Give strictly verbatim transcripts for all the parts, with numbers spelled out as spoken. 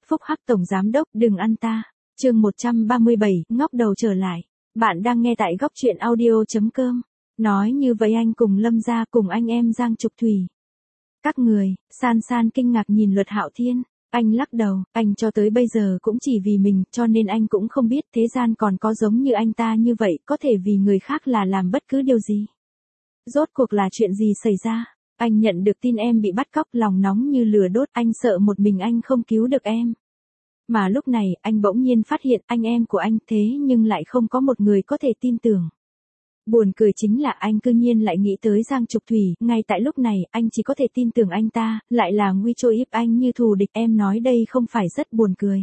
Phúc Hắc Tổng Giám Đốc đừng ăn ta. Chương một trăm ba mươi bảy, ngóc đầu trở lại. Bạn đang nghe tại góc truyện audio.com. Nói như vậy anh cùng Lâm gia cùng anh em Giang Trục Thủy. Các người, San San kinh ngạc nhìn Luật Hạo Thiên. Anh lắc đầu, anh cho tới bây giờ cũng chỉ vì mình, cho nên anh cũng không biết thế gian còn có giống như anh ta như vậy, có thể vì người khác là làm bất cứ điều gì. Rốt cuộc là chuyện gì xảy ra? Anh nhận được tin em bị bắt cóc, lòng nóng như lửa đốt, anh sợ một mình anh không cứu được em. Mà lúc này, anh bỗng nhiên phát hiện anh em của anh thế nhưng lại không có một người có thể tin tưởng. Buồn cười chính là anh cư nhiên lại nghĩ tới Giang Trục Thủy, ngay tại lúc này, anh chỉ có thể tin tưởng anh ta, lại là nguy trôi íp anh như thù địch, em nói đây không phải rất buồn cười.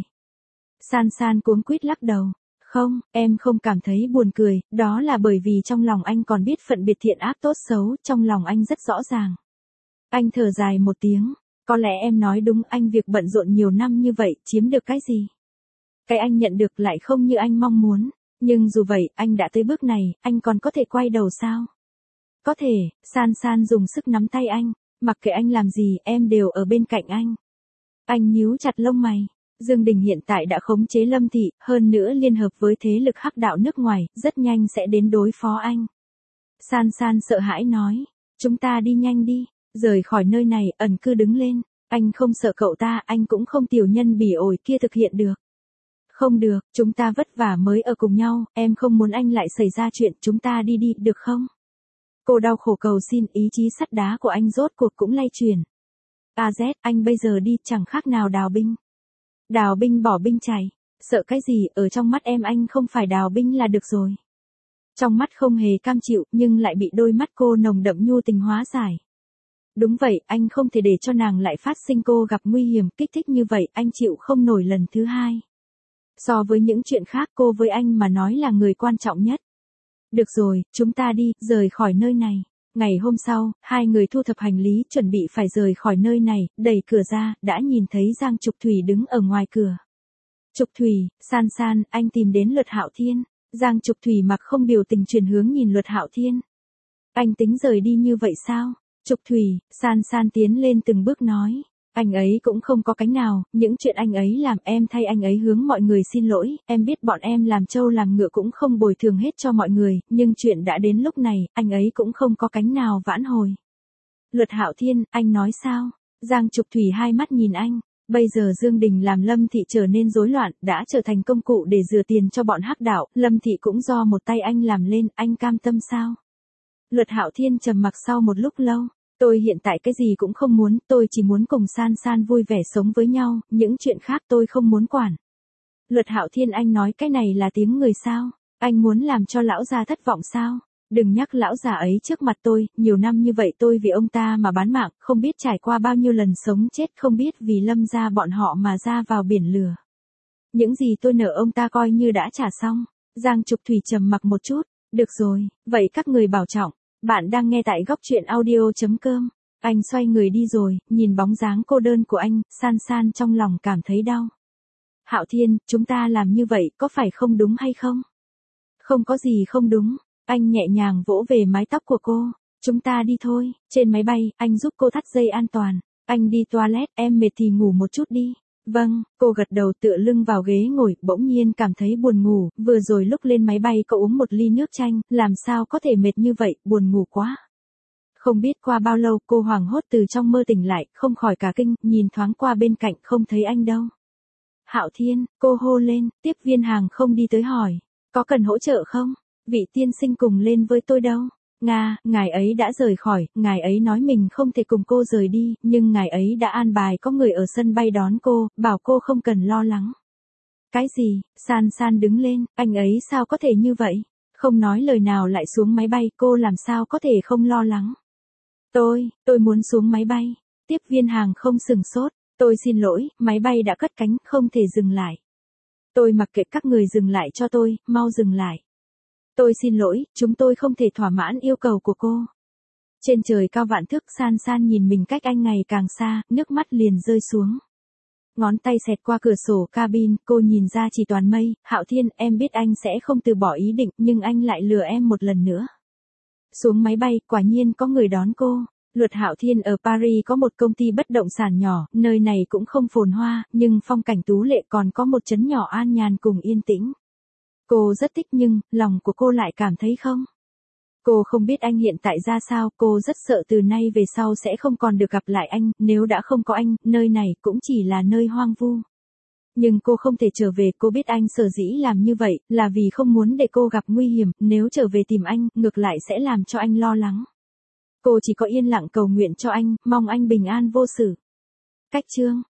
San San cuống quýt lắc đầu. Không, em không cảm thấy buồn cười, đó là bởi vì trong lòng anh còn biết phận biệt thiện ác tốt xấu, trong lòng anh rất rõ ràng. Anh thở dài một tiếng, có lẽ em nói đúng, anh việc bận rộn nhiều năm như vậy, chiếm được cái gì? Cái anh nhận được lại không như anh mong muốn, nhưng dù vậy, anh đã tới bước này, anh còn có thể quay đầu sao? Có thể, San San dùng sức nắm tay anh, mặc kệ anh làm gì, em đều ở bên cạnh anh. Anh nhíu chặt lông mày. Dương Đình hiện tại đã khống chế Lâm Thị, hơn nữa liên hợp với thế lực hắc đạo nước ngoài, rất nhanh sẽ đến đối phó anh. San San sợ hãi nói, chúng ta đi nhanh đi, rời khỏi nơi này, ẩn cư đứng lên, anh không sợ cậu ta, anh cũng không tiểu nhân bỉ ổi kia thực hiện được. Không được, chúng ta vất vả mới ở cùng nhau, em không muốn anh lại xảy ra chuyện, chúng ta đi đi, được không? Cô đau khổ cầu xin, ý chí sắt đá của anh rốt cuộc cũng lay chuyển. a zét, anh bây giờ đi chẳng khác nào đào binh. Đào binh bỏ binh chạy, sợ cái gì, ở trong mắt em anh không phải đào binh là được rồi. Trong mắt không hề cam chịu, nhưng lại bị đôi mắt cô nồng đậm nhu tình hóa giải. Đúng vậy, anh không thể để cho nàng lại phát sinh cô gặp nguy hiểm, kích thích như vậy, anh chịu không nổi lần thứ hai. So với những chuyện khác, cô với anh mà nói là người quan trọng nhất. Được rồi, chúng ta đi, rời khỏi nơi này. Ngày hôm sau, hai người thu thập hành lý chuẩn bị phải rời khỏi nơi này, đẩy cửa ra, đã nhìn thấy Giang Trục Thủy đứng ở ngoài cửa. Trục Thủy, San San, anh tìm đến Luật Hạo Thiên. Giang Trục Thủy mặc không biểu tình chuyển hướng nhìn Luật Hạo Thiên. Anh tính rời đi như vậy sao? Trục Thủy, San San tiến lên từng bước nói. Anh ấy cũng không có cánh nào, những chuyện anh ấy làm em thay anh ấy hướng mọi người xin lỗi, em biết bọn em làm trâu làm ngựa cũng không bồi thường hết cho mọi người, nhưng chuyện đã đến lúc này, anh ấy cũng không có cánh nào vãn hồi. Luật Hạo Thiên, anh nói sao? Giang Trục Thủy hai mắt nhìn anh, bây giờ Dương Đình làm Lâm Thị trở nên rối loạn, đã trở thành công cụ để rửa tiền cho bọn hắc đạo, Lâm Thị cũng do một tay anh làm lên, anh cam tâm sao? Luật Hạo Thiên trầm mặc sau một lúc lâu. Tôi hiện tại cái gì cũng không muốn, tôi chỉ muốn cùng San San vui vẻ sống với nhau, những chuyện khác tôi không muốn quản. Luật Hạo Thiên, anh nói cái này là tiếng người sao? Anh muốn làm cho lão già thất vọng sao? Đừng nhắc lão già ấy trước mặt tôi, nhiều năm như vậy tôi vì ông ta mà bán mạng, không biết trải qua bao nhiêu lần sống chết, không biết vì Lâm gia bọn họ mà ra vào biển lửa. Những gì tôi nợ ông ta coi như đã trả xong. Giang Trục Thủy trầm mặc một chút, được rồi, vậy các người bảo trọng. Bạn đang nghe tại góc truyện audio.com. Anh xoay người đi rồi, nhìn bóng dáng cô đơn của anh, San San trong lòng cảm thấy đau. Hạo Thiên, chúng ta làm như vậy có phải không đúng hay không? Không có gì không đúng. Anh nhẹ nhàng vỗ về mái tóc của cô. Chúng ta đi thôi. Trên máy bay, anh giúp cô thắt dây an toàn. Anh đi toilet, em mệt thì ngủ một chút đi. Vâng, cô gật đầu tựa lưng vào ghế ngồi, bỗng nhiên cảm thấy buồn ngủ, vừa rồi lúc lên máy bay cậu uống một ly nước chanh, làm sao có thể mệt như vậy, buồn ngủ quá. Không biết qua bao lâu cô hoảng hốt từ trong mơ tỉnh lại, không khỏi cả kinh, nhìn thoáng qua bên cạnh không thấy anh đâu. Hạo Thiên, cô hô lên, tiếp viên hàng không đi tới hỏi, có cần hỗ trợ không? Vị tiên sinh cùng lên với tôi đâu? Nga, ngài ấy đã rời khỏi, ngài ấy nói mình không thể cùng cô rời đi, nhưng ngài ấy đã an bài có người ở sân bay đón cô, bảo cô không cần lo lắng. Cái gì? San San đứng lên, anh ấy sao có thể như vậy? Không nói lời nào lại xuống máy bay, cô làm sao có thể không lo lắng? Tôi, tôi muốn xuống máy bay. Tiếp viên hàng không sừng sốt, tôi xin lỗi, máy bay đã cất cánh, không thể dừng lại. Tôi mặc kệ các người dừng lại cho tôi, mau dừng lại. Tôi xin lỗi, chúng tôi không thể thỏa mãn yêu cầu của cô. Trên trời cao vạn thước, San San nhìn mình cách anh ngày càng xa, nước mắt liền rơi xuống. Ngón tay xẹt qua cửa sổ cabin, cô nhìn ra chỉ toàn mây. Hạo Thiên, em biết anh sẽ không từ bỏ ý định, nhưng anh lại lừa em một lần nữa. Xuống máy bay, quả nhiên có người đón cô. Luật Hạo Thiên ở Paris có một công ty bất động sản nhỏ, nơi này cũng không phồn hoa, nhưng phong cảnh tú lệ, còn có một trấn nhỏ an nhàn cùng yên tĩnh. Cô rất thích nhưng, lòng của cô lại cảm thấy không. Cô không biết anh hiện tại ra sao, cô rất sợ từ nay về sau sẽ không còn được gặp lại anh, nếu đã không có anh, nơi này cũng chỉ là nơi hoang vu. Nhưng cô không thể trở về, cô biết anh sở dĩ làm như vậy, là vì không muốn để cô gặp nguy hiểm, nếu trở về tìm anh, ngược lại sẽ làm cho anh lo lắng. Cô chỉ có yên lặng cầu nguyện cho anh, mong anh bình an vô sự. Cách chương